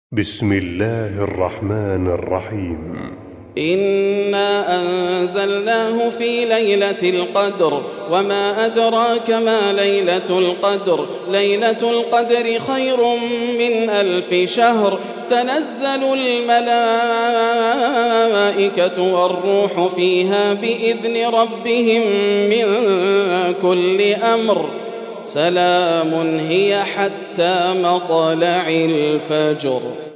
بسم الله الرحمن الرحيم. إنا أنزلناه في ليلة القدر وما أدراك ما ليلة القدر ليلة القدر خير من 1000 شهر تنزل الملائكة والروح فيها بإذن ربهم من كل أمر سلام هي حتى مطلع الفجر.